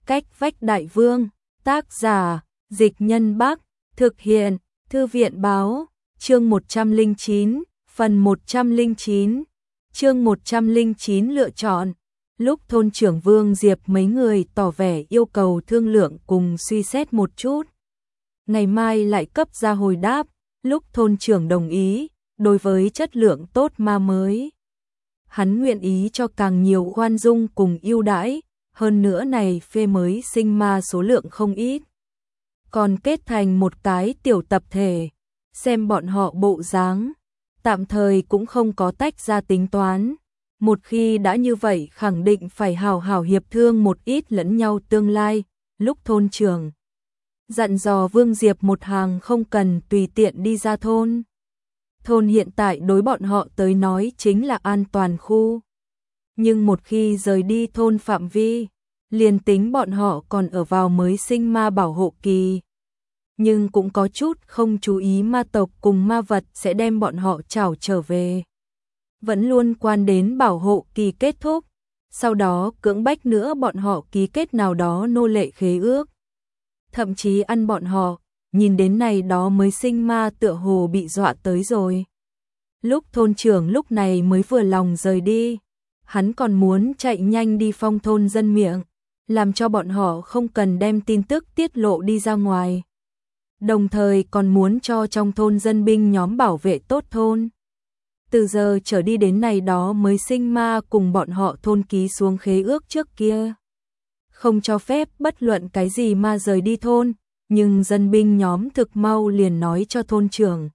Cách vách đại vương, tác giả, Dịch Nhân Bắc, thực hiện, Thư viện báo, chương 109, phần 109, chương 109 lựa chọn. Lúc thôn trưởng Vương Diệp mấy người tỏ vẻ yêu cầu thương lượng cùng suy xét một chút. Ngày mai lại cấp ra hồi đáp, lúc thôn trưởng đồng ý, đối với chất lượng tốt ma mới. Hắn nguyện ý cho càng nhiều khoan dung cùng ưu đãi, hơn nữa này phê mới sinh ma số lượng không ít. Còn kết thành một cái tiểu tập thể, xem bọn họ bộ dáng, tạm thời cũng không có tách ra tính toán. Một khi đã như vậy khẳng định phải hào hào hiệp thương một ít lẫn nhau tương lai. Lúc thôn trưởng dặn dò Vương Diệp một hàng không cần tùy tiện đi ra thôn. Thôn hiện tại đối bọn họ tới nói chính là an toàn khu. Nhưng một khi rời đi thôn phạm vi, liền tính bọn họ còn ở vào mới sinh ma bảo hộ kỳ. Nhưng cũng có chút không chú ý ma tộc cùng ma vật sẽ đem bọn họ trảo trở về. Vẫn luôn quan đến bảo hộ kỳ kết thúc, sau đó cưỡng bách nữa bọn họ ký kết nào đó nô lệ khế ước. Thậm chí ăn bọn họ, nhìn đến này đó mới sinh ma tựa hồ bị dọa tới rồi. Lúc thôn trưởng lúc này mới vừa lòng rời đi, hắn còn muốn chạy nhanh đi phong thôn dân miệng, làm cho bọn họ không cần đem tin tức tiết lộ đi ra ngoài. Đồng thời còn muốn cho trong thôn dân binh nhóm bảo vệ tốt thôn. Từ giờ trở đi đến này đó mới sinh ma cùng bọn họ thôn ký xuống khế ước trước kia. Không cho phép bất luận cái gì ma rời đi thôn, nhưng dân binh nhóm thực mau liền nói cho thôn trưởng.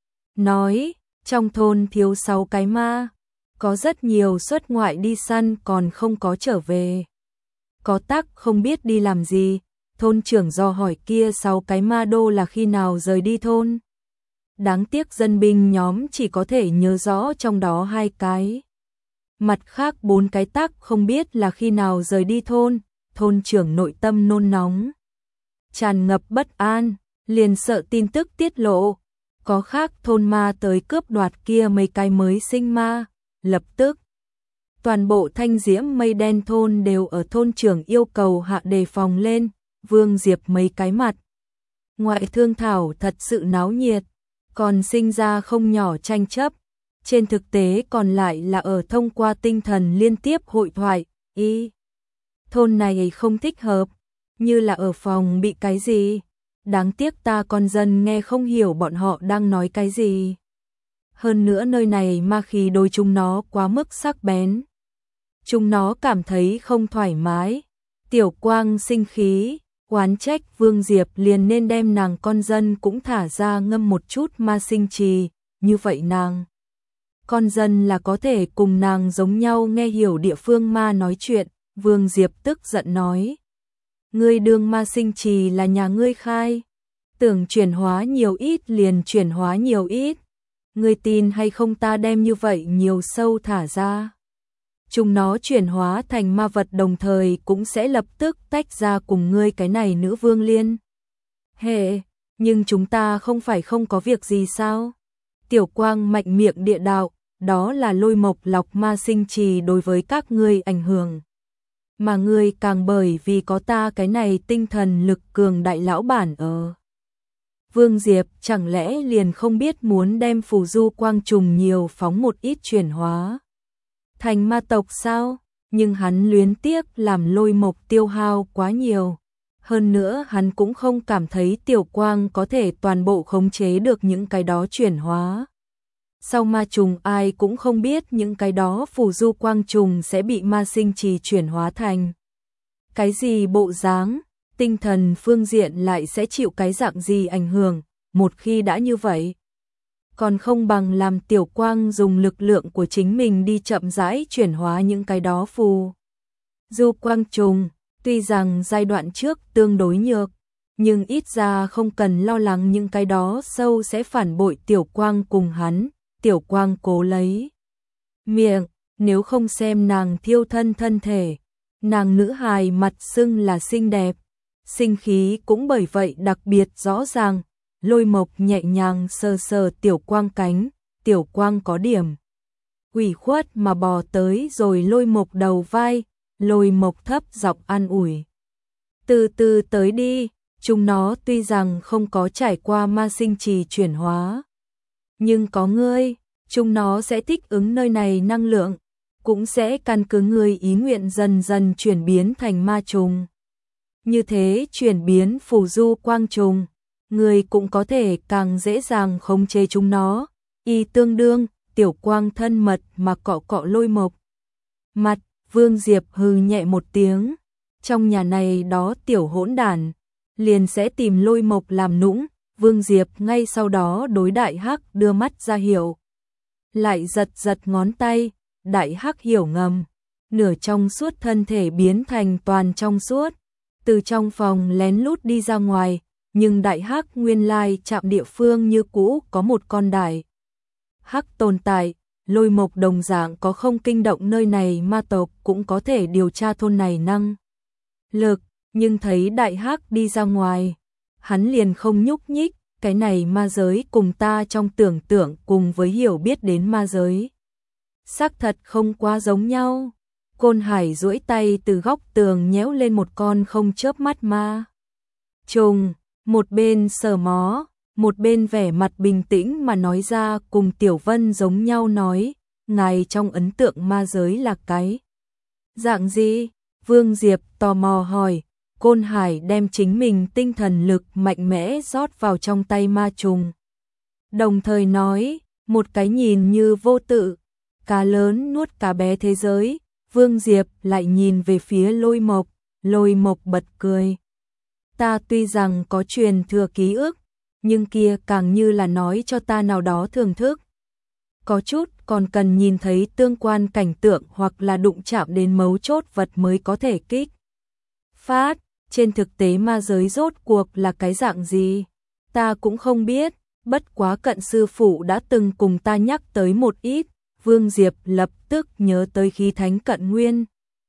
Nói, trong thôn thiếu 6 cái ma, có rất nhiều xuất ngoại đi săn còn không có trở về. Có tắc không biết đi làm gì, thôn trưởng do hỏi kia 6 cái ma đô là khi nào rời đi thôn. Đáng tiếc dân binh nhóm chỉ có thể nhớ rõ trong đó 2 cái. Mặt khác 4 cái tắc không biết là khi nào rời đi thôn, thôn trưởng nội tâm nôn nóng. Tràn ngập bất an, liền sợ tin tức tiết lộ. Có khác thôn ma tới cướp đoạt kia mấy cái mới sinh ma, lập tức. Toàn bộ Thanh Diễm Mây Đen thôn đều ở thôn trưởng yêu cầu hạ đề phòng lên, Vương Diệp mấy cái mặt. Ngoại thương thảo thật sự náo nhiệt, còn sinh ra không nhỏ tranh chấp. Trên thực tế còn lại là ở thông qua tinh thần liên tiếp hội thoại, thôn này không thích hợp, như là ở phòng bị cái gì. Đáng tiếc ta con dân nghe không hiểu bọn họ đang nói cái gì. Hơn nữa nơi này ma khí đối chúng nó quá mức sắc bén. Chúng nó cảm thấy không thoải mái. Tiểu Quang sinh khí, oán trách Vương Diệp liền nên đem nàng con dân cũng thả ra ngâm một chút ma sinh trì. Như vậy nàng con dân là có thể cùng nàng giống nhau nghe hiểu địa phương ma nói chuyện. Vương Diệp tức giận nói. Ngươi đương ma sinh trì là nhà ngươi khai. Tưởng chuyển hóa nhiều ít liền chuyển hóa nhiều ít. Ngươi tin hay không ta đem như vậy nhiều sâu thả ra. Chúng nó chuyển hóa thành ma vật đồng thời cũng sẽ lập tức tách ra cùng ngươi cái này nữ vương liên. Nhưng chúng ta không phải không có việc gì sao? Tiểu Quang mạnh miệng địa đạo, đó là lôi mộc lọc ma sinh trì đối với các ngươi ảnh hưởng. Mà ngươi càng bởi vì có ta cái này tinh thần lực cường đại lão bản ở. Vương Diệp chẳng lẽ liền không biết muốn đem phù du quang trùng nhiều phóng một ít chuyển hóa thành ma tộc sao? Nhưng hắn luyến tiếc làm lôi mộc tiêu hao quá nhiều. Hơn nữa hắn cũng không cảm thấy Tiểu Quang có thể toàn bộ khống chế được những cái đó chuyển hóa. Sau ma trùng ai cũng không biết những cái đó phù du quang trùng sẽ bị ma sinh trì chuyển hóa thành cái gì bộ dáng, tinh thần phương diện lại sẽ chịu cái dạng gì ảnh hưởng. Một khi đã như vậy, còn không bằng làm Tiểu Quang dùng lực lượng của chính mình đi chậm rãi chuyển hóa những cái đó phù du quang trùng. Tuy rằng giai đoạn trước tương đối nhược, nhưng ít ra không cần lo lắng những cái đó sâu sẽ phản bội Tiểu Quang cùng hắn. Tiểu Quang cố lấy miệng, nếu không xem nàng thiêu thân thân thể, nàng nữ hài mặt xưng là xinh đẹp, sinh khí cũng bởi vậy đặc biệt rõ ràng. Lôi mộc nhẹ nhàng sờ sờ Tiểu Quang cánh, Tiểu Quang có điểm ủy khuất mà bò tới rồi lôi mộc đầu vai, lôi mộc thấp giọng an ủi. từ từ tới đi, chúng nó tuy rằng không có trải qua ma sinh trì chuyển hóa, nhưng có ngươi, chúng nó sẽ thích ứng nơi này năng lượng, cũng sẽ căn cứ ngươi ý nguyện dần dần chuyển biến thành ma trùng. Như thế chuyển biến phù du quang trùng, ngươi cũng có thể càng dễ dàng khống chế chúng nó, y tương đương, tiểu quang thân mật mà cọ cọ Lôi Mộc. Mặt, Vương Diệp hừ nhẹ một tiếng, trong nhà này đó tiểu hỗn đản, liền sẽ tìm Lôi Mộc làm nũng. Vương Diệp ngay sau đó đối Đại Hắc đưa mắt ra hiệu, lại giật giật ngón tay, Đại Hắc hiểu ngầm, nửa trong suốt thân thể biến thành toàn trong suốt, từ trong phòng lén lút đi ra ngoài, nhưng Đại Hắc nguyên lai chạm địa phương như cũ có một con Đại Hắc tồn tại. Lôi Mộc đồng dạng có không kinh động nơi này ma tộc cũng có thể điều tra thôn này năng lực, nhưng thấy Đại Hắc đi ra ngoài, hắn liền không nhúc nhích, cái này ma giới cùng ta trong tưởng tượng cùng với hiểu biết đến ma giới xác thật không quá giống nhau. Côn Hải duỗi tay từ góc tường nhéo lên một con không chớp mắt ma trùng, một bên sờ mó, một bên vẻ mặt bình tĩnh mà nói ra cùng Tiểu Vân giống nhau nói, ngài trong ấn tượng ma giới là cái dạng gì? Vương Diệp tò mò hỏi. Côn Hải đem chính mình tinh thần lực mạnh mẽ rót vào trong tay ma trùng, đồng thời nói, một cái nhìn như vô tự, cá lớn nuốt cá bé thế giới. Vương Diệp lại nhìn về phía Lôi Mộc, Lôi Mộc bật cười. Ta tuy rằng có truyền thừa ký ức, nhưng kia càng như là nói cho ta nào đó thưởng thức. Có chút còn cần nhìn thấy tương quan cảnh tượng hoặc là đụng chạm đến mấu chốt vật mới có thể kích phát. Trên thực tế ma giới rốt cuộc là cái dạng gì, ta cũng không biết, bất quá Cận sư phụ đã từng cùng ta nhắc tới một ít. Vương Diệp lập tức nhớ tới khí thánh Cận Nguyên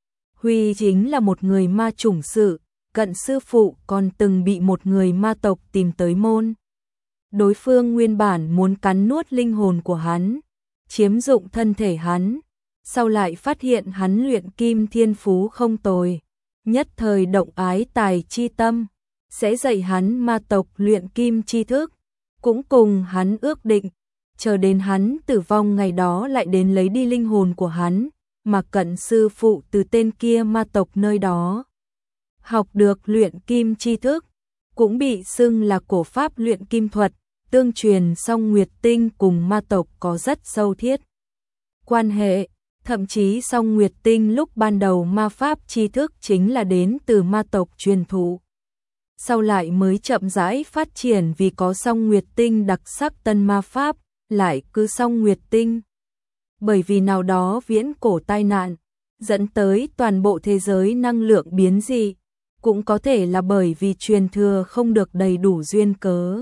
Huy chính là một người ma chủng sự, Cận sư phụ còn từng bị một người ma tộc tìm tới môn. Đối phương nguyên bản muốn cắn nuốt linh hồn của hắn, chiếm dụng thân thể hắn, sau lại phát hiện hắn luyện kim thiên phú không tồi, nhất thời động ái tài chi tâm, sẽ dạy hắn ma tộc luyện kim chi thức, cũng cùng hắn ước định, chờ đến hắn tử vong ngày đó lại đến lấy đi linh hồn của hắn, mà Cận sư phụ từ tên kia ma tộc nơi đó học được luyện kim chi thức, cũng bị xưng là cổ pháp luyện kim thuật, tương truyền song Nguyệt Tinh cùng ma tộc có rất sâu thiết quan hệ, thậm chí song Nguyệt Tinh lúc ban đầu ma pháp tri thức chính là đến từ ma tộc truyền thụ, sau lại mới chậm rãi phát triển vì có song Nguyệt Tinh đặc sắc tân ma pháp, lại cứ song Nguyệt Tinh. Bởi vì nào đó viễn cổ tai nạn, dẫn tới toàn bộ thế giới năng lượng biến dị, cũng có thể là bởi vì truyền thừa không được đầy đủ duyên cớ.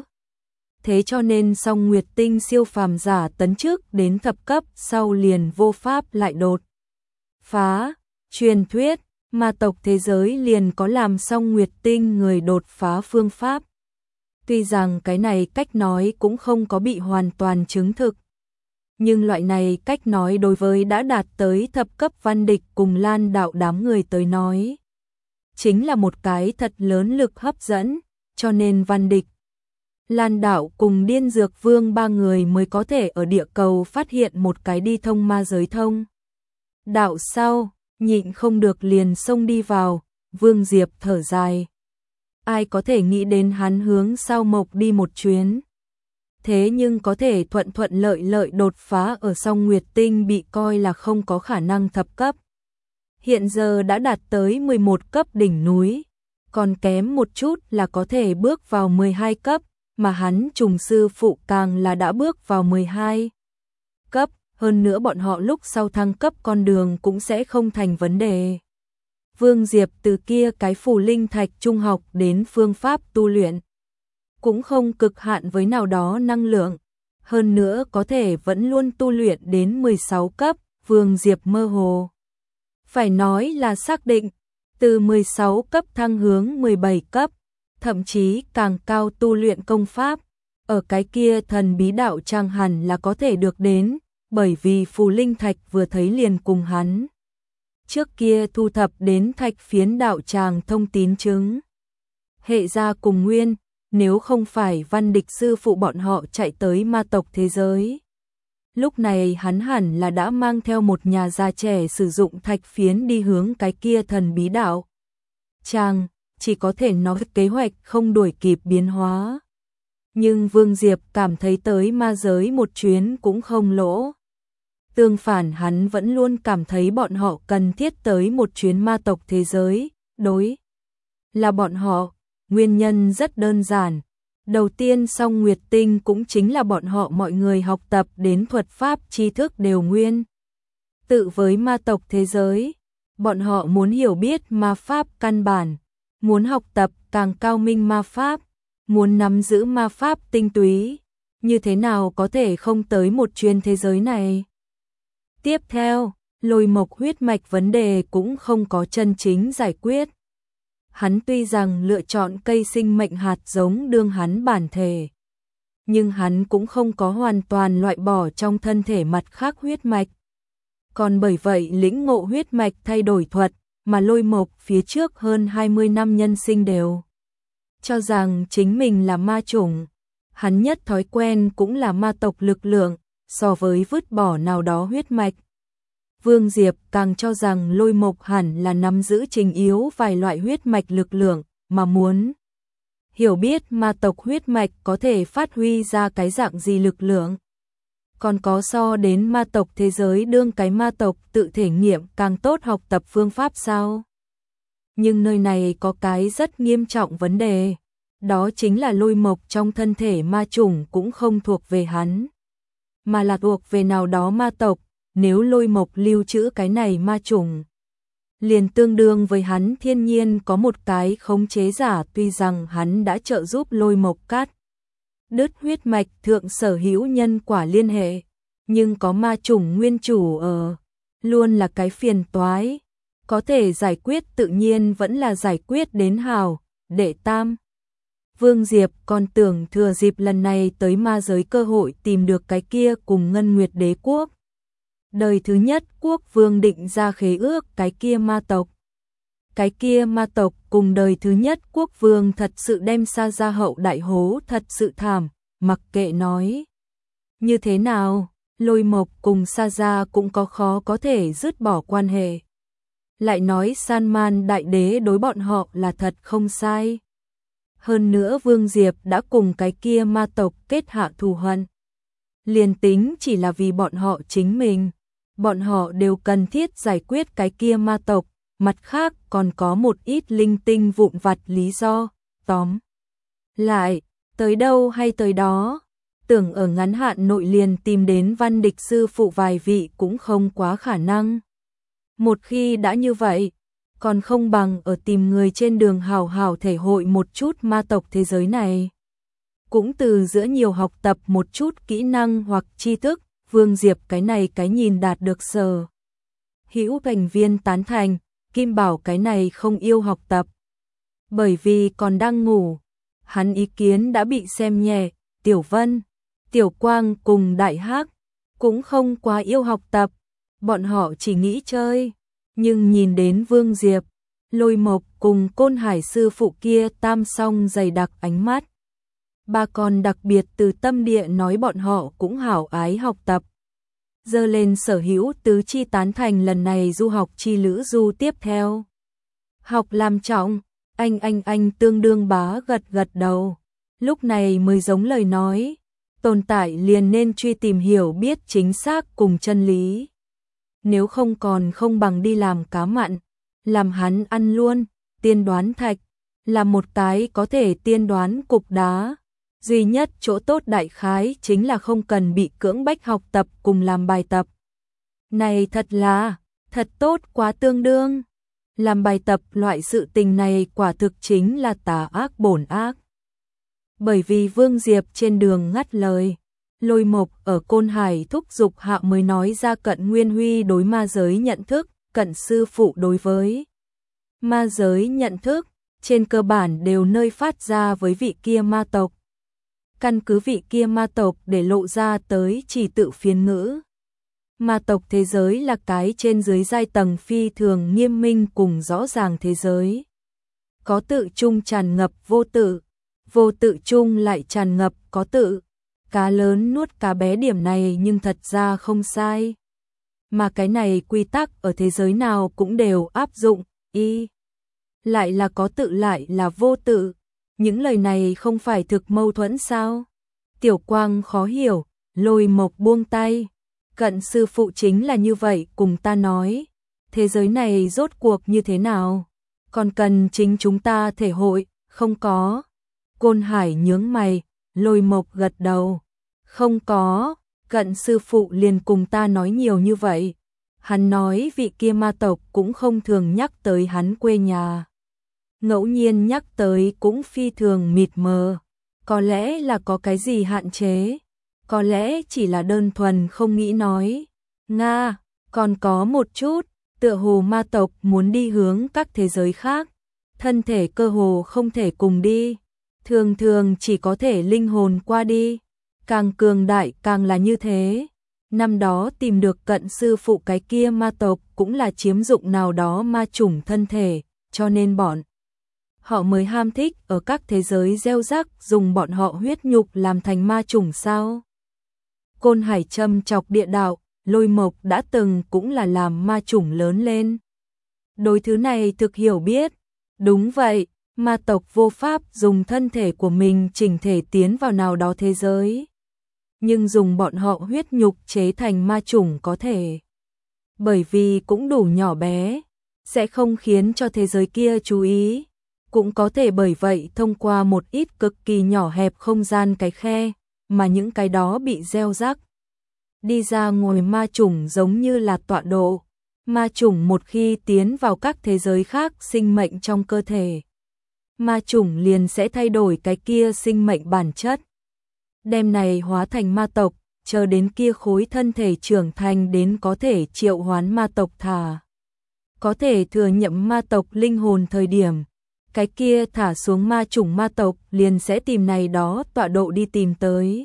Thế cho nên song Nguyệt Tinh siêu phàm giả tấn trước đến thập cấp sau liền vô pháp lại đột phá. Truyền thuyết, ma tộc thế giới liền có làm song Nguyệt Tinh người đột phá phương pháp. Tuy rằng cái này cách nói cũng không có bị hoàn toàn chứng thực, nhưng loại này cách nói đối với đã đạt tới thập cấp Văn Địch cùng Lan đạo đám người tới nói, chính là một cái thật lớn lực hấp dẫn, cho nên Văn Địch, Lan đạo cùng Điên Dược Vương ba người mới có thể ở địa cầu phát hiện một cái đi thông ma giới thông đạo sau, nhịn không được liền xông đi vào. Vương Diệp thở dài, ai có thể nghĩ đến hắn hướng Sao Mộc đi một chuyến, thế nhưng có thể thuận thuận lợi lợi đột phá ở song Nguyệt Tinh bị coi là không có khả năng thập cấp, hiện giờ đã đạt tới 11 cấp đỉnh núi, còn kém một chút là có thể bước vào 12 cấp, mà hắn trùng sư phụ càng là đã bước vào 12 cấp, hơn nữa bọn họ lúc sau thăng cấp con đường cũng sẽ không thành vấn đề. Vương Diệp từ kia cái phù linh thạch trung học đến phương pháp tu luyện, cũng không cực hạn với nào đó năng lượng, hơn nữa có thể vẫn luôn tu luyện đến 16 cấp, Vương Diệp mơ hồ phải nói là xác định, từ 16 cấp thăng hướng 17 cấp, thậm chí càng cao tu luyện công pháp, ở cái kia thần bí đạo tràng hẳn là có thể được đến, bởi vì phù linh thạch vừa thấy liền cùng hắn trước kia thu thập đến thạch phiến đạo tràng thông tín chứng. Hệ gia cùng nguyên, nếu không phải Văn Địch sư phụ bọn họ chạy tới ma tộc thế giới. Lúc này hắn hẳn là đã mang theo một nhà già trẻ sử dụng thạch phiến đi hướng cái kia thần bí đạo. Chàng, chỉ có thể nói kế hoạch không đuổi kịp biến hóa. Nhưng Vương Diệp cảm thấy tới ma giới một chuyến cũng không lỗ. Tương phản hắn vẫn luôn cảm thấy bọn họ cần thiết tới một chuyến ma tộc thế giới, đối là bọn họ, nguyên nhân rất đơn giản. Đầu tiên Song Nguyệt Tinh cũng chính là bọn họ mọi người học tập đến thuật pháp tri thức đều nguyên. Tự với ma tộc thế giới, bọn họ muốn hiểu biết ma pháp căn bản, muốn học tập càng cao minh ma pháp, muốn nắm giữ ma pháp tinh túy, như thế nào có thể không tới một chuyến thế giới này. Tiếp theo, Lôi Mộc huyết mạch vấn đề cũng không có chân chính giải quyết. Hắn tuy rằng lựa chọn cây sinh mệnh hạt giống đương hắn bản thể, nhưng hắn cũng không có hoàn toàn loại bỏ trong thân thể mặt khác huyết mạch. Còn bởi vậy lĩnh ngộ huyết mạch thay đổi thuật, mà Lôi Mộc phía trước hơn 20 năm nhân sinh đều cho rằng chính mình là ma chủng. Hắn nhất thói quen cũng là ma tộc lực lượng, so với vứt bỏ nào đó huyết mạch. Vương Diệp càng cho rằng Lôi Mộc hẳn là nắm giữ trình yếu vài loại huyết mạch lực lượng, mà muốn hiểu biết ma tộc huyết mạch có thể phát huy ra cái dạng gì lực lượng. Còn có so đến ma tộc thế giới đương cái ma tộc tự thể nghiệm càng tốt học tập phương pháp sao? Nhưng nơi này có cái rất nghiêm trọng vấn đề, đó chính là Lôi Mộc trong thân thể ma chủng cũng không thuộc về hắn, mà là thuộc về nào đó ma tộc. Nếu Lôi Mộc lưu trữ cái này ma chủng, liền tương đương với hắn thiên nhiên có một cái khống chế giả. Tuy rằng hắn đã trợ giúp Lôi Mộc cắt đứt huyết mạch thượng sở hữu nhân quả liên hệ, nhưng có ma chủng nguyên chủ ở, luôn là cái phiền toái. Có thể giải quyết tự nhiên vẫn là giải quyết đến hảo, đệ tam. Vương Diệp còn tưởng thừa dịp lần này tới ma giới cơ hội tìm được cái kia cùng Ngân Nguyệt Đế quốc. Đời thứ nhất quốc vương định ra khế ước cái kia ma tộc. Cái kia ma tộc cùng đời thứ nhất quốc vương thật sự đem Sa Gia hậu đại hố thật sự thảm, mặc kệ nói. Như thế nào, Lôi Mộc cùng Sa Gia cũng có khó có thể dứt bỏ quan hệ. Lại nói San Man đại đế đối bọn họ là thật không sai. Hơn nữa Vương Diệp đã cùng cái kia ma tộc kết hạ thù hận. Liền tính chỉ là vì bọn họ chính mình, bọn họ đều cần thiết giải quyết cái kia ma tộc, mặt khác còn có một ít linh tinh vụn vặt lý do. Tóm lại, tới đâu hay tới đó, tưởng ở ngắn hạn nội liền tìm đến Văn Địch sư phụ vài vị cũng không quá khả năng. Một khi đã như vậy, còn không bằng ở tìm người trên đường hào hào thể hội một chút ma tộc thế giới này. Cũng từ giữa nhiều học tập một chút kỹ năng hoặc tri thức, Vương Diệp cái này cái nhìn đạt được sở hữu thành viên tán thành, Kim Bảo cái này không yêu học tập. Bởi vì còn đang ngủ, hắn ý kiến đã bị xem nhẹ. Tiểu Vân, Tiểu Quang cùng Đại Hắc cũng không quá yêu học tập, bọn họ chỉ nghĩ chơi. Nhưng nhìn đến Vương Diệp, Lôi Mộc cùng Côn Hải sư phụ kia tam song dày đặc ánh mắt. Bà còn đặc biệt từ tâm địa nói bọn họ cũng hảo ái học tập. Dơ lên sở hữu tứ chi tán thành lần này du học chi lữ du tiếp theo. Học làm trọng, anh tương đương bá gật gật đầu. Lúc này mới giống lời nói, tồn tại liền nên truy tìm hiểu biết chính xác cùng chân lý. Nếu không còn không bằng đi làm cá mặn, làm hắn ăn luôn. Tiên đoán thạch là một cái có thể tiên đoán cục đá. Duy nhất chỗ tốt đại khái chính là không cần bị cưỡng bách học tập cùng làm bài tập. Này thật tốt quá tương đương. Làm bài tập loại sự tình này quả thực chính là tà ác bổn ác. Bởi vì Vương Diệp trên đường ngắt lời, Lôi Mộc ở Côn Hải thúc giục hạ mới nói ra Cận Nguyên Huy đối ma giới nhận thức, Cận sư phụ đối với ma giới nhận thức, trên cơ bản đều nơi phát ra với vị kia ma tộc. Căn cứ vị kia ma tộc để lộ ra tới chỉ tự phiên ngữ. Ma tộc thế giới là cái trên dưới giai tầng phi thường nghiêm minh cùng rõ ràng thế giới. Có tự chung tràn ngập vô tự, vô tự chung lại tràn ngập có tự. Cá lớn nuốt cá bé điểm này nhưng thật ra không sai. Mà cái này quy tắc ở thế giới nào cũng đều áp dụng, lại là có tự lại là vô tự. Những lời này không phải thực mâu thuẫn sao? Tiểu Quang khó hiểu, Lôi Mộc buông tay. Cận sư phụ chính là như vậy cùng ta nói. Thế giới này rốt cuộc như thế nào? Còn cần chính chúng ta thể hội, không có. Côn Hải nhướng mày, Lôi Mộc gật đầu. Không có, cận sư phụ liền cùng ta nói nhiều như vậy. Hắn nói vị kia ma tộc cũng không thường nhắc tới hắn quê nhà. Ngẫu nhiên nhắc tới cũng phi thường mịt mờ. Có lẽ là có cái gì hạn chế. Có lẽ chỉ là đơn thuần không nghĩ nói. Nga, còn có một chút, tựa hồ ma tộc muốn đi hướng các thế giới khác. Thân thể cơ hồ không thể cùng đi. Thường thường chỉ có thể linh hồn qua đi. Càng cường đại càng là như thế. Năm đó tìm được cận sư phụ cái kia ma tộc cũng là chiếm dụng nào đó ma chủng thân thể, cho nên bọn họ mới ham thích ở các thế giới gieo rắc dùng bọn họ huyết nhục làm thành ma chủng sao. Côn Hải châm chọc địa đạo, Lôi Mộc đã từng cũng là làm ma chủng lớn lên. Đối thứ này thực hiểu biết. Đúng vậy, ma tộc vô pháp dùng thân thể của mình chỉnh thể tiến vào nào đó thế giới. Nhưng dùng bọn họ huyết nhục chế thành ma chủng có thể. Bởi vì cũng đủ nhỏ bé, sẽ không khiến cho thế giới kia chú ý. Cũng có thể bởi vậy thông qua một ít cực kỳ nhỏ hẹp không gian cái khe, mà những cái đó bị gieo rắc. Đi ra ngoài ma chủng giống như là tọa độ. Ma chủng một khi tiến vào các thế giới khác sinh mệnh trong cơ thể. Ma chủng liền sẽ thay đổi cái kia sinh mệnh bản chất. Đem này hóa thành ma tộc, chờ đến kia khối thân thể trưởng thành đến có thể triệu hoán ma tộc thả. Có thể thừa nhận ma tộc linh hồn thời điểm. Cái kia thả xuống ma chủng ma tộc liền sẽ tìm này đó tọa độ đi tìm tới.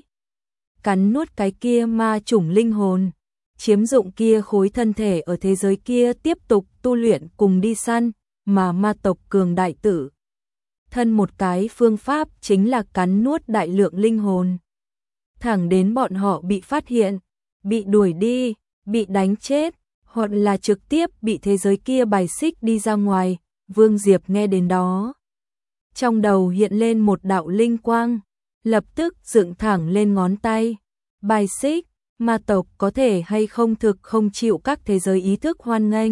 Cắn nuốt cái kia ma chủng linh hồn. Chiếm dụng kia khối thân thể ở thế giới kia tiếp tục tu luyện cùng đi săn, mà ma tộc cường đại tử. Thân một cái phương pháp chính là cắn nuốt đại lượng linh hồn. Thẳng đến bọn họ bị phát hiện, bị đuổi đi, bị đánh chết, hoặc là trực tiếp bị thế giới kia bài xích đi ra ngoài. Vương Diệp nghe đến đó. Trong đầu hiện lên một đạo linh quang, lập tức dựng thẳng lên ngón tay. Bài xích, ma tộc có thể hay không thực không chịu các thế giới ý thức hoan nghênh.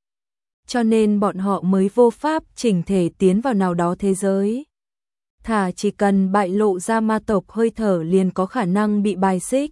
Cho nên bọn họ mới vô pháp chỉnh thể tiến vào nào đó thế giới. Thả chỉ cần bại lộ ra ma tộc hơi thở liền có khả năng bị bài xích.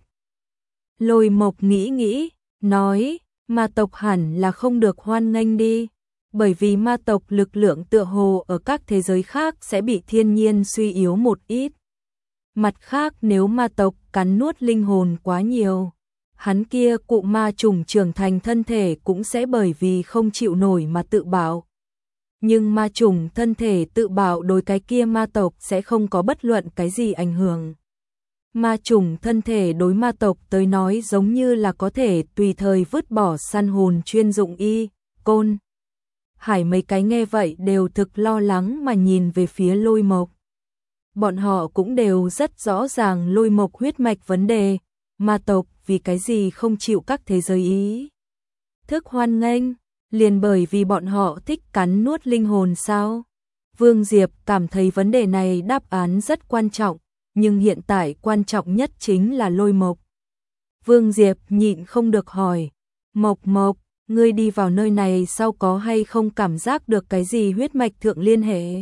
Lôi Mộc nghĩ, nói, ma tộc hẳn là không được hoan nghênh đi. Bởi vì ma tộc lực lượng tựa hồ ở các thế giới khác sẽ bị thiên nhiên suy yếu một ít. Mặt khác nếu ma tộc cắn nuốt linh hồn quá nhiều, hắn kia cụ ma trùng trưởng thành thân thể cũng sẽ bởi vì không chịu nổi mà tự bạo. Nhưng ma trùng thân thể tự bạo đối cái kia ma tộc sẽ không có bất luận cái gì ảnh hưởng. Ma trùng thân thể đối ma tộc tới nói giống như là có thể tùy thời vứt bỏ săn hồn chuyên dụng Côn Hải mấy cái nghe vậy đều thực lo lắng mà nhìn về phía Lôi Mộc. Bọn họ cũng đều rất rõ ràng Lôi Mộc huyết mạch vấn đề, ma tộc vì cái gì không chịu các thế giới ý thức hoan nghênh, liền bởi vì bọn họ thích cắn nuốt linh hồn sao? Vương Diệp cảm thấy vấn đề này đáp án rất quan trọng, nhưng hiện tại quan trọng nhất chính là Lôi Mộc. Vương Diệp nhịn không được hỏi, Mộc, ngươi đi vào nơi này sau có hay không cảm giác được cái gì huyết mạch thượng liên hệ?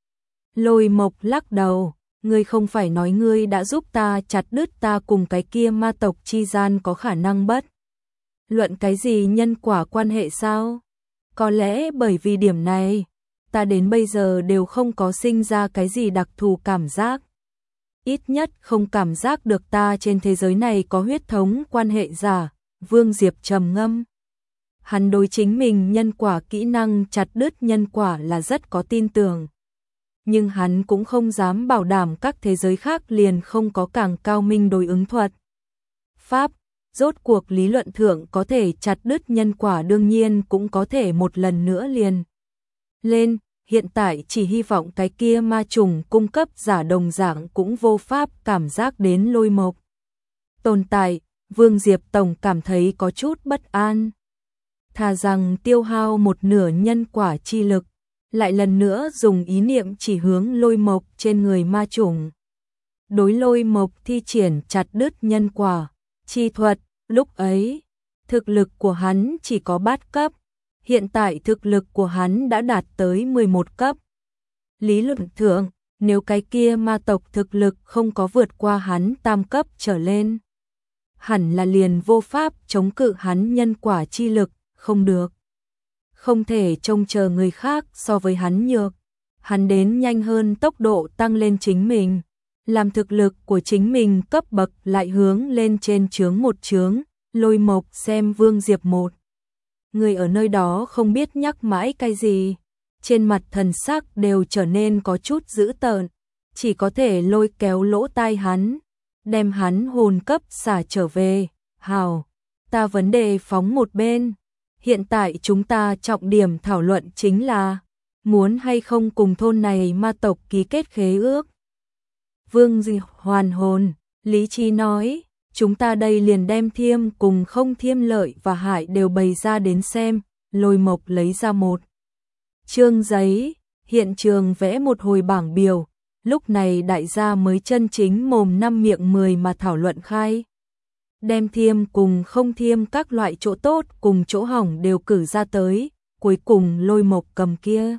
Lôi Mộc lắc đầu, ngươi không phải nói ngươi đã giúp ta chặt đứt ta cùng cái kia ma tộc chi gian có khả năng bất luận cái gì nhân quả quan hệ sao? Có lẽ bởi vì điểm này, ta đến bây giờ đều không có sinh ra cái gì đặc thù cảm giác. Ít nhất không cảm giác được ta trên thế giới này có huyết thống quan hệ giả. Vương Diệp trầm ngâm. Hắn đối chính mình nhân quả kỹ năng chặt đứt nhân quả là rất có tin tưởng. Nhưng hắn cũng không dám bảo đảm các thế giới khác liền không có càng cao minh đối ứng thuật. Pháp, Rốt cuộc lý luận thượng có thể chặt đứt nhân quả, đương nhiên cũng có thể một lần nữa liền lên, hiện tại chỉ hy vọng cái kia ma trùng cung cấp giả đồng dạng cũng vô pháp cảm giác đến Lôi Mộc tồn tại. Vương Diệp Tổng cảm thấy có chút bất an. Thà rằng tiêu hao một nửa nhân quả chi lực, lại lần nữa dùng ý niệm chỉ hướng Lôi Mộc trên người ma trùng. Đối Lôi Mộc thi triển chặt đứt nhân quả chi thuật, lúc ấy thực lực của hắn chỉ có 8 cấp, hiện tại thực lực của hắn đã đạt tới 11 cấp. Lý luận thượng, nếu cái kia ma tộc thực lực không có vượt qua hắn 8 cấp trở lên, hẳn là liền vô pháp chống cự hắn nhân quả chi lực, không được. Không thể trông chờ người khác so với hắn nhược, hắn đến nhanh hơn tốc độ tăng lên chính mình, làm thực lực của chính mình cấp bậc lại hướng lên trên chướng một chướng. Lôi Mộc xem Vương Diệp một người ở nơi đó không biết nhắc mãi cái gì, trên mặt thần sắc đều trở nên có chút dữ tợn, chỉ có thể lôi kéo lỗ tai hắn, đem hắn hồn cấp xả trở về. Hào, ta vấn đề phóng một bên, hiện tại chúng ta trọng điểm thảo luận chính là muốn hay không cùng thôn này ma tộc ký kết khế ước. Vương Diệp hoàn hồn, lý trí nói, chúng ta đây liền đem thiêm cùng không thiêm lợi và hại đều bày ra đến xem. Lôi Mộc lấy ra một chương giấy, hiện trường vẽ một hồi bảng biểu, lúc này đại gia mới chân chính mồm năm miệng 10 mà thảo luận khai. Đem thiêm cùng không thiêm các loại chỗ tốt cùng chỗ hỏng đều cử ra tới, cuối cùng Lôi Mộc cầm kia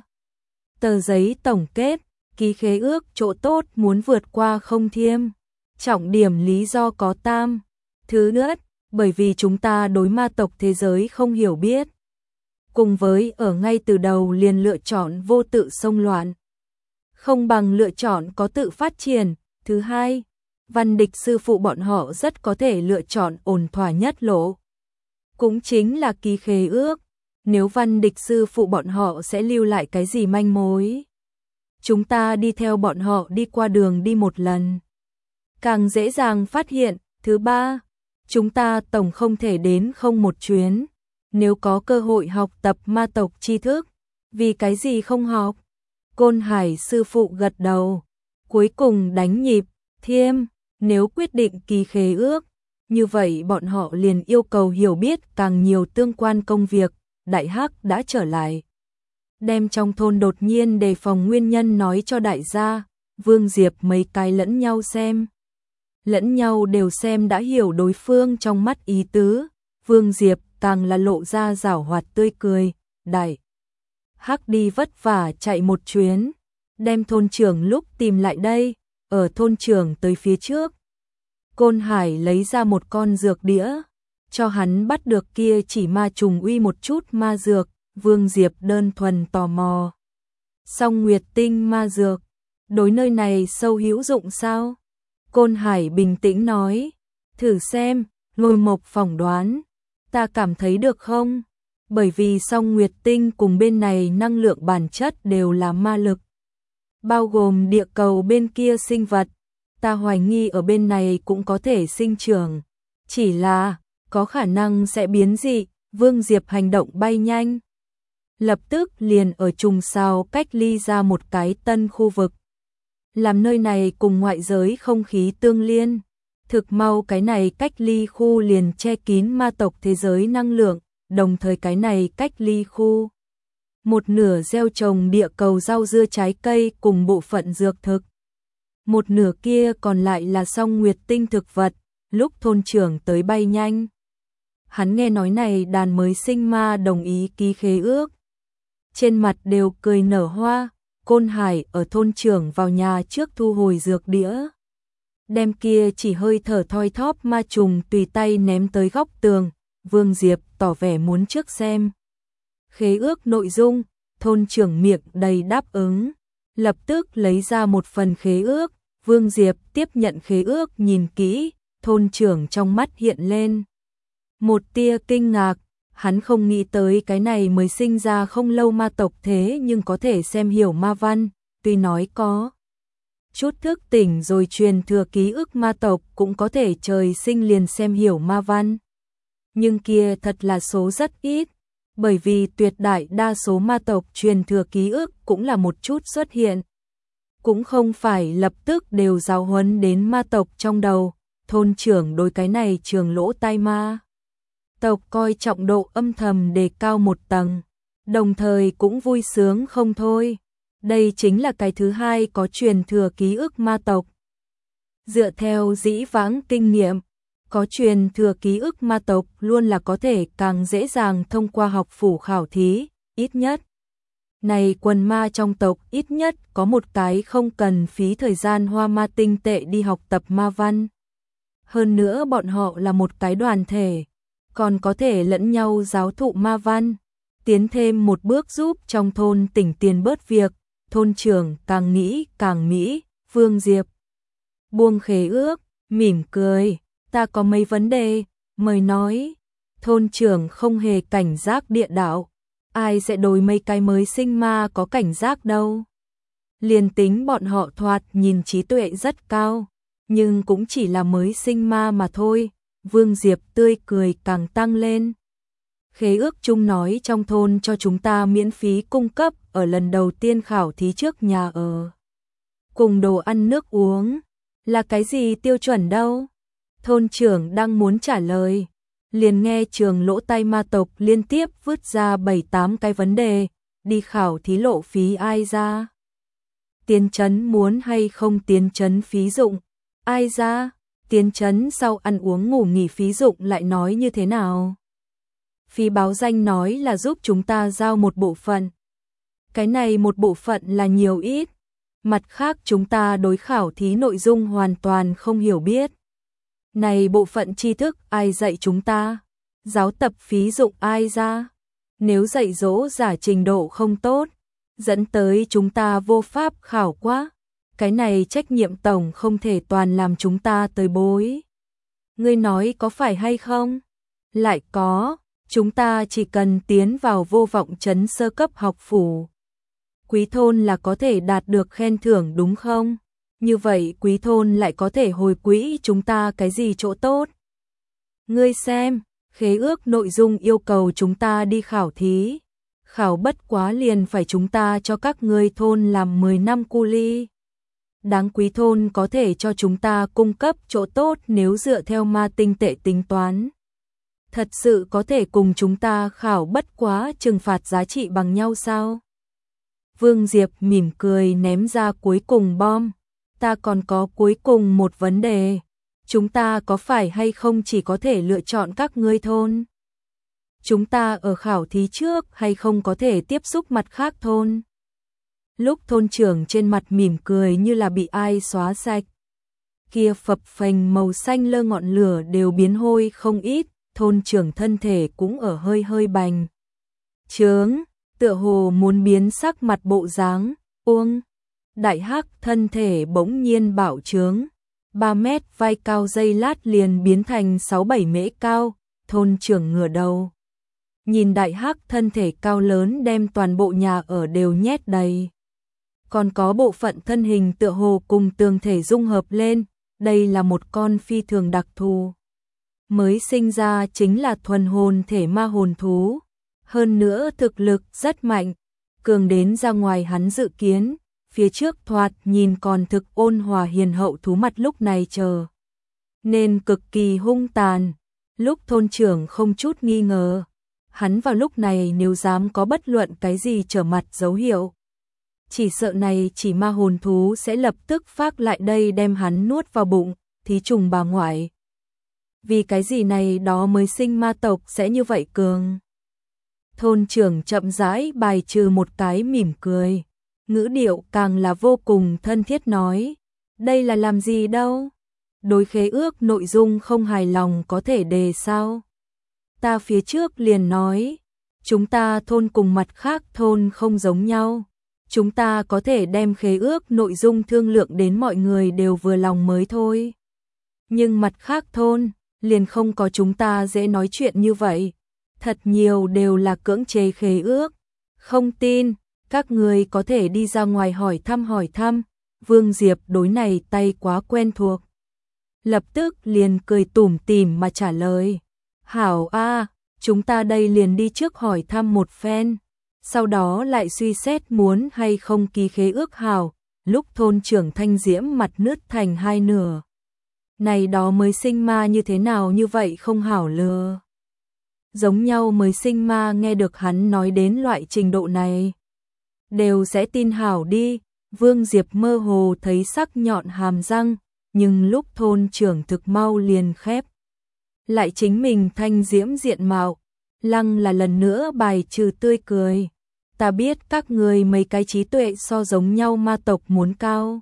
tờ giấy tổng kết, ký khế ước chỗ tốt muốn vượt qua không thiêm. Trọng điểm lý do có tam. Thứ nhất, bởi vì chúng ta đối ma tộc thế giới không hiểu biết. Cùng với ở ngay từ đầu liền lựa chọn vô tự xông loạn, không bằng lựa chọn có tự phát triển. Thứ hai, Văn Địch sư phụ bọn họ rất có thể lựa chọn ổn thỏa nhất lộ, cũng chính là ký khế ước. Nếu Văn Địch sư phụ bọn họ sẽ lưu lại cái gì manh mối, chúng ta đi theo bọn họ đi qua đường đi một lần, càng dễ dàng phát hiện. Thứ ba, chúng ta tổng không thể đến không một chuyến, nếu có cơ hội học tập ma tộc tri thức, vì cái gì không học? Côn Hải sư phụ gật đầu, cuối cùng đánh nhịp, thiêm, nếu quyết định ký khế ước, như vậy bọn họ liền yêu cầu hiểu biết càng nhiều tương quan công việc. Đại Hắc đã trở lại, đem trong thôn đột nhiên đề phòng nguyên nhân nói cho đại gia. Vương Diệp mấy cái lẫn nhau đều xem đã hiểu đối phương trong mắt ý tứ. Vương Diệp càng là lộ ra giảo hoạt tươi cười. Đại Hắc đi vất vả chạy một chuyến, đem thôn trưởng lúc tìm lại đây. Ở thôn trưởng tới phía trước, Côn Hải lấy ra một con dược đĩa, cho hắn bắt được kia chỉ ma trùng uy một chút ma dược. Vương Diệp đơn thuần tò mò, Song Nguyệt tinh ma dược, đối nơi này sâu hữu dụng sao? Côn Hải bình tĩnh nói, thử xem. Lôi Mộc phỏng đoán, ta cảm thấy được không? Bởi vì Song Nguyệt tinh cùng bên này năng lượng bản chất đều là ma lực, bao gồm địa cầu bên kia sinh vật, ta hoài nghi ở bên này cũng có thể sinh trưởng, chỉ là có khả năng sẽ biến dị. Vương Diệp hành động bay nhanh, lập tức liền ở trùng sao cách ly ra một cái tân khu vực, làm nơi này cùng ngoại giới không khí tương liên. Thực mau cái này cách ly khu liền che kín ma tộc thế giới năng lượng, đồng thời cái này cách ly khu một nửa gieo trồng địa cầu rau dưa trái cây cùng bộ phận dược thực, một nửa kia còn lại là Song Nguyệt tinh thực vật. Lúc thôn trưởng tới bay nhanh, hắn nghe nói này đàn mới sinh ma đồng ý ký khế ước, trên mặt đều cười nở hoa. Côn Hải ở thôn trưởng vào nhà trước thu hồi dược đĩa, đem kia chỉ hơi thở thoi thóp ma trùng tùy tay ném tới góc tường. Vương Diệp tỏ vẻ muốn trước xem khế ước nội dung, thôn trưởng miệng đầy đáp ứng, lập tức lấy ra một phần khế ước. Vương Diệp tiếp nhận khế ước nhìn kỹ, thôn trưởng trong mắt hiện lên một tia kinh ngạc, hắn không nghĩ tới cái này mới sinh ra không lâu ma tộc thế nhưng có thể xem hiểu ma văn, tuy nói có chút thức tỉnh rồi truyền thừa ký ức ma tộc cũng có thể trời sinh liền xem hiểu ma văn. nhưng kia thật là số rất ít, bởi vì tuyệt đại đa số ma tộc truyền thừa ký ức cũng là một chút xuất hiện. Cũng không phải lập tức đều giáo huấn đến ma tộc trong đầu, thôn trưởng đối cái này trường lỗ tai ma tộc coi trọng độ âm thầm đề cao một tầng, đồng thời cũng vui sướng không thôi. Đây chính là cái thứ hai có truyền thừa ký ức ma tộc. Dựa theo dĩ vãng kinh nghiệm, có truyền thừa ký ức ma tộc luôn là có thể càng dễ dàng thông qua học phủ khảo thí, ít nhất. Này quần ma trong tộc ít nhất có một cái không cần phí thời gian hoa ma tinh tệ đi học tập ma văn. Hơn nữa bọn họ là một cái đoàn thể, còn có thể lẫn nhau giáo thụ ma văn, tiến thêm một bước giúp trong thôn tỉnh tiền bớt việc. Thôn trưởng càng nghĩ càng mỹ, Vương Diệp buông khế ước, mỉm cười, ta có mấy vấn đề, mời nói. Thôn trưởng không hề cảnh giác địa đạo, ai sẽ đối mấy cái mới sinh ma có cảnh giác đâu. Liền tính bọn họ thoạt nhìn trí tuệ rất cao, nhưng cũng chỉ là mới sinh ma mà thôi. Vương Diệp tươi cười càng tăng lên. Khế ước chung nói trong thôn cho chúng ta miễn phí cung cấp ở lần đầu tiên khảo thí trước nhà ở, cùng đồ ăn nước uống. Là cái gì tiêu chuẩn đâu? Thôn trưởng đang muốn trả lời, liền nghe trường lỗ tai ma tộc liên tiếp vứt ra 7-8 cái vấn đề. Đi khảo thí lộ phí ai ra? Tiến trấn muốn hay không tiến trấn phí dụng? Ai ra? Tiến trấn sau ăn uống ngủ nghỉ phí dụng lại nói như thế nào? Phí báo danh nói là giúp chúng ta giao một bộ phận. Cái này một bộ phận là nhiều ít. Mặt khác chúng ta đối khảo thí nội dung hoàn toàn không hiểu biết. Này bộ phận tri thức ai dạy chúng ta? Giáo tập phí dụng ai ra? Nếu dạy dỗ giả trình độ không tốt, dẫn tới chúng ta vô pháp khảo quá. Cái này trách nhiệm tổng không thể toàn làm chúng ta tới bối. Ngươi nói có phải hay không? Lại có, chúng ta chỉ cần tiến vào vô vọng trấn sơ cấp học phủ. Quý thôn là có thể đạt được khen thưởng đúng không? Như vậy quý thôn lại có thể hồi quỹ chúng ta cái gì chỗ tốt? Ngươi xem, khế ước nội dung yêu cầu chúng ta đi khảo thí. Khảo bất quá liền phải chúng ta cho các ngươi thôn làm 10 năm cu ly. Đáng quý thôn có thể cho chúng ta cung cấp chỗ tốt nếu dựa theo ma tinh tệ tính toán. Thật sự có thể cùng chúng ta khảo bất quá trừng phạt giá trị bằng nhau sao? Vương Diệp mỉm cười ném ra cuối cùng bom. Ta còn có cuối cùng một vấn đề. Chúng ta có phải hay không chỉ có thể lựa chọn các ngươi thôn? Chúng ta ở khảo thí trước hay không có thể tiếp xúc mặt khác thôn? Lúc thôn trưởng trên mặt mỉm cười như là bị ai xóa sạch. Kia phập phềnh màu xanh lơ ngọn lửa đều biến hôi không ít, thôn trưởng thân thể cũng ở hơi hơi bành trướng, tựa hồ muốn biến sắc mặt bộ dáng. Uông, đại hắc thân thể bỗng nhiên bạo trướng, 3 mét vai cao giây lát liền biến thành 6-7 mễ cao. Thôn trưởng ngửa đầu, nhìn đại hắc thân thể cao lớn đem toàn bộ nhà ở đều nhét đầy. Còn có bộ phận thân hình tựa hồ cùng tường thể dung hợp lên, đây là một con phi thường đặc thù. Mới sinh ra chính là thuần hồn thể ma hồn thú, hơn nữa thực lực rất mạnh, cường đến ra ngoài hắn dự kiến. Phía trước thoạt nhìn còn thực ôn hòa hiền hậu thú mặt lúc này chờ nên cực kỳ hung tàn. Lúc thôn trưởng không chút nghi ngờ, hắn vào lúc này nếu dám có bất luận cái gì trở mặt dấu hiệu, chỉ sợ này chỉ ma hồn thú sẽ lập tức phác lại đây đem hắn nuốt vào bụng. Thí trùng bà ngoại, vì cái gì này đó mới sinh ma tộc sẽ như vậy cường? Thôn trưởng chậm rãi bài trừ một cái mỉm cười, ngữ điệu càng là vô cùng thân thiết nói, đây là làm gì đâu? Đối khế ước nội dung không hài lòng có thể đề sao? Ta phía trước liền nói, chúng ta thôn cùng mặt khác thôn không giống nhau. Chúng ta có thể đem khế ước nội dung thương lượng đến mọi người đều vừa lòng mới thôi. Nhưng mặt khác thôn, liền không có chúng ta dễ nói chuyện như vậy. Thật nhiều đều là cưỡng chế khế ước. Không tin, các người có thể đi ra ngoài hỏi thăm. Vương Diệp đối này tay quá quen thuộc. Lập tức liền cười tủm tỉm mà trả lời. Hảo a, chúng ta đây liền đi trước hỏi thăm một phen, sau đó lại suy xét muốn hay không ký khế ước hảo. Lúc thôn trưởng Thanh Diễm mặt nứt thành hai nửa. Này đó mới sinh ma như thế nào như vậy không hảo lừa. Giống nhau mới sinh ma nghe được hắn nói đến loại trình độ này. Đều sẽ tin hảo đi, Vương Diệp mơ hồ thấy sắc nhọn hàm răng, nhưng lúc thôn trưởng thực mau liền khép. Lại chính mình Thanh Diễm diện mạo, lăng là lần nữa bài trừ tươi cười. Ta biết các người mấy cái trí tuệ so giống nhau ma tộc muốn cao.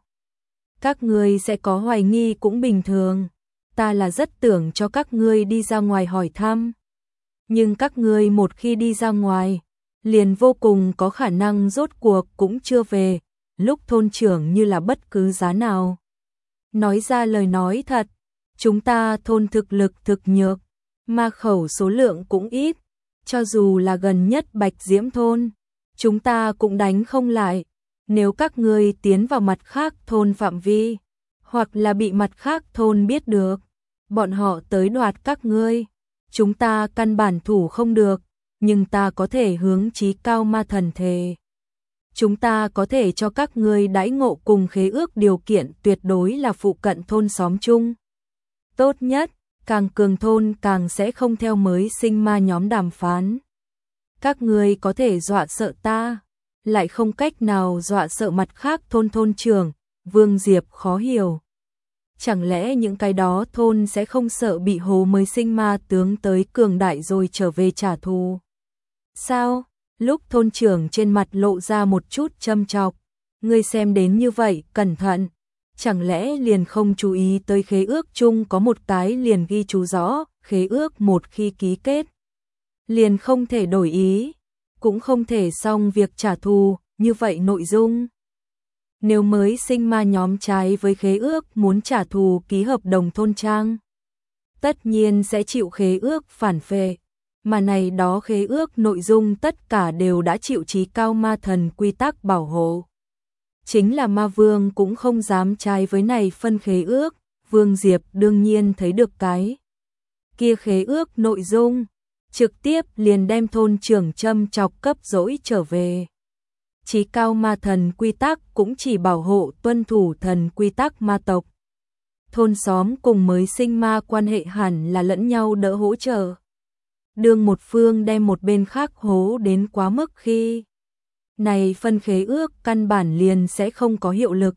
Các người sẽ có hoài nghi cũng bình thường. Ta là rất tưởng cho các ngươi đi ra ngoài hỏi thăm. Nhưng các ngươi một khi đi ra ngoài, liền vô cùng có khả năng rốt cuộc cũng chưa về. Lúc thôn trưởng như là bất cứ giá nào. Nói ra lời nói thật, chúng ta thôn thực lực thực nhược, ma khẩu số lượng cũng ít. Cho dù là gần nhất Bạch Diễm thôn, chúng ta cũng đánh không lại. Nếu các ngươi tiến vào mặt khác thôn phạm vi, hoặc là bị mặt khác thôn biết được, bọn họ tới đoạt các ngươi, chúng ta căn bản thủ không được, nhưng ta có thể hướng chí cao ma thần thề. Chúng ta có thể cho các ngươi đãi ngộ cùng khế ước điều kiện tuyệt đối là phụ cận thôn xóm chung. Tốt nhất, càng cường thôn càng sẽ không theo mới sinh ma nhóm đàm phán. Các ngươi có thể dọa sợ ta, lại không cách nào dọa sợ mặt khác thôn trưởng. Vương Diệp khó hiểu. Chẳng lẽ những cái đó thôn sẽ không sợ bị hố mới sinh ma tướng tới cường đại rồi trở về trả thù? Sao? Lúc thôn trưởng trên mặt lộ ra một chút châm chọc. Ngươi xem đến như vậy, cẩn thận. Chẳng lẽ liền không chú ý tới khế ước chung có một cái liền ghi chú rõ, khế ước một khi ký kết. Liền không thể đổi ý, cũng không thể xong việc trả thù, như vậy nội dung. Nếu mới sinh ma nhóm trái với khế ước muốn trả thù ký hợp đồng thôn trang, tất nhiên sẽ chịu khế ước phản phệ, mà này đó khế ước nội dung tất cả đều đã chịu chí cao ma thần quy tắc bảo hộ. Chính là ma vương cũng không dám trái với này phân khế ước, Vương Diệp đương nhiên thấy được cái kia khế ước nội dung, trực tiếp liền đem thôn trưởng châm chọc cấp dỗi trở về. Chí cao ma thần quy tắc cũng chỉ bảo hộ tuân thủ thần quy tắc ma tộc. Thôn xóm cùng mới sinh ma quan hệ hẳn là lẫn nhau đỡ hỗ trợ. Đương một phương đem một bên khác hố đến quá mức khi này phân khế ước căn bản liền sẽ không có hiệu lực.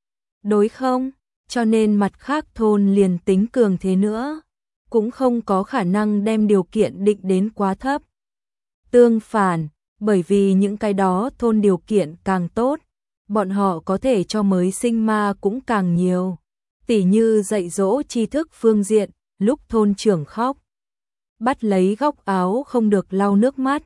Đối không? Cho nên mặt khác thôn liền tính cường thế nữa, cũng không có khả năng đem điều kiện định đến quá thấp. Tương phản, bởi vì những cái đó thôn điều kiện càng tốt, bọn họ có thể cho mới sinh ma cũng càng nhiều. Tỉ như dạy dỗ tri thức phương diện, lúc thôn trưởng khóc, bắt lấy góc áo không được lau nước mắt.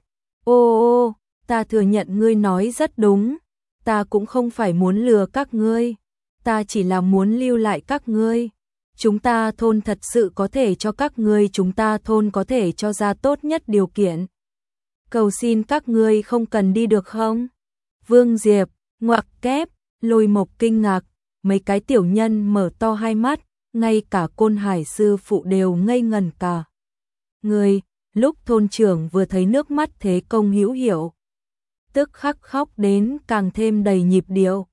Ô, ta thừa nhận ngươi nói rất đúng, ta cũng không phải muốn lừa các ngươi, ta chỉ là muốn lưu lại các ngươi. Chúng ta thôn thật sự có thể cho các ngươi, chúng ta thôn có thể cho ra tốt nhất điều kiện. Cầu xin các ngươi không cần đi được không? Vương Diệp, ngoặc kép, Lôi Mộc kinh ngạc, mấy cái tiểu nhân mở to hai mắt, ngay cả Côn Hải sư phụ đều ngây ngẩn cả. Người, lúc thôn trưởng vừa thấy nước mắt thế công hữu hiểu, tức khắc khóc đến càng thêm đầy nhịp điệu.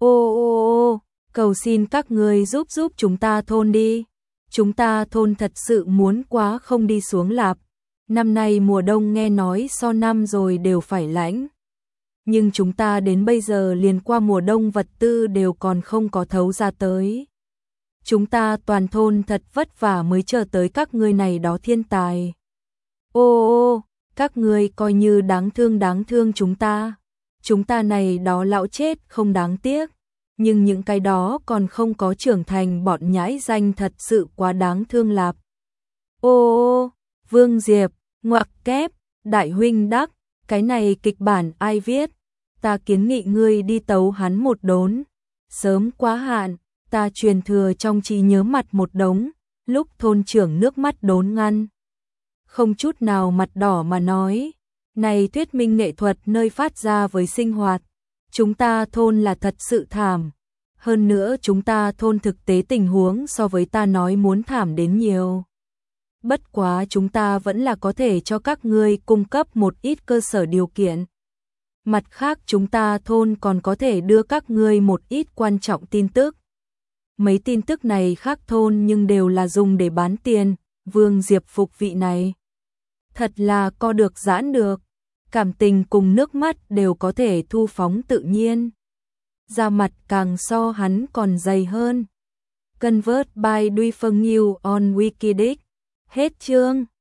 Ô, cầu xin các ngươi giúp chúng ta thôn đi. Chúng ta thôn thật sự muốn quá không đi xuống lạp. Năm nay mùa đông nghe nói so năm rồi đều phải lạnh. Nhưng chúng ta đến bây giờ liền qua mùa đông vật tư đều còn không có thấu ra tới. Chúng ta toàn thôn thật vất vả mới chờ tới các ngươi này đó thiên tài. Ô, các ngươi coi như đáng thương chúng ta. Chúng ta này đó lão chết không đáng tiếc. Nhưng những cái đó còn không có trưởng thành bọn nhãi danh thật sự quá đáng thương lạp. Ô, Vương Diệp, ngoặc kép, đại huynh đắc, cái này kịch bản ai viết? Ta kiến nghị ngươi đi tấu hắn một đốn. Sớm quá hạn, ta truyền thừa trong trí nhớ mặt một đống, lúc thôn trưởng nước mắt đốn ngăn. Không chút nào mặt đỏ mà nói, này thuyết minh nghệ thuật nơi phát ra với sinh hoạt. Chúng ta thôn là thật sự thảm. Hơn nữa chúng ta thôn thực tế tình huống so với ta nói muốn thảm đến nhiều. bất quá chúng ta vẫn là có thể cho các ngươi cung cấp một ít cơ sở điều kiện. Mặt khác chúng ta thôn còn có thể đưa các ngươi một ít quan trọng tin tức. Mấy tin tức này khác thôn nhưng đều là dùng để bán tiền, Vương Diệp Phục vị này. Thật là co được giãn được, cảm tình cùng nước mắt đều có thể thu phóng tự nhiên. Da mặt càng so hắn còn dày hơn. Convert by Duy Phương Nhiêu on Wikidic. Hết chương.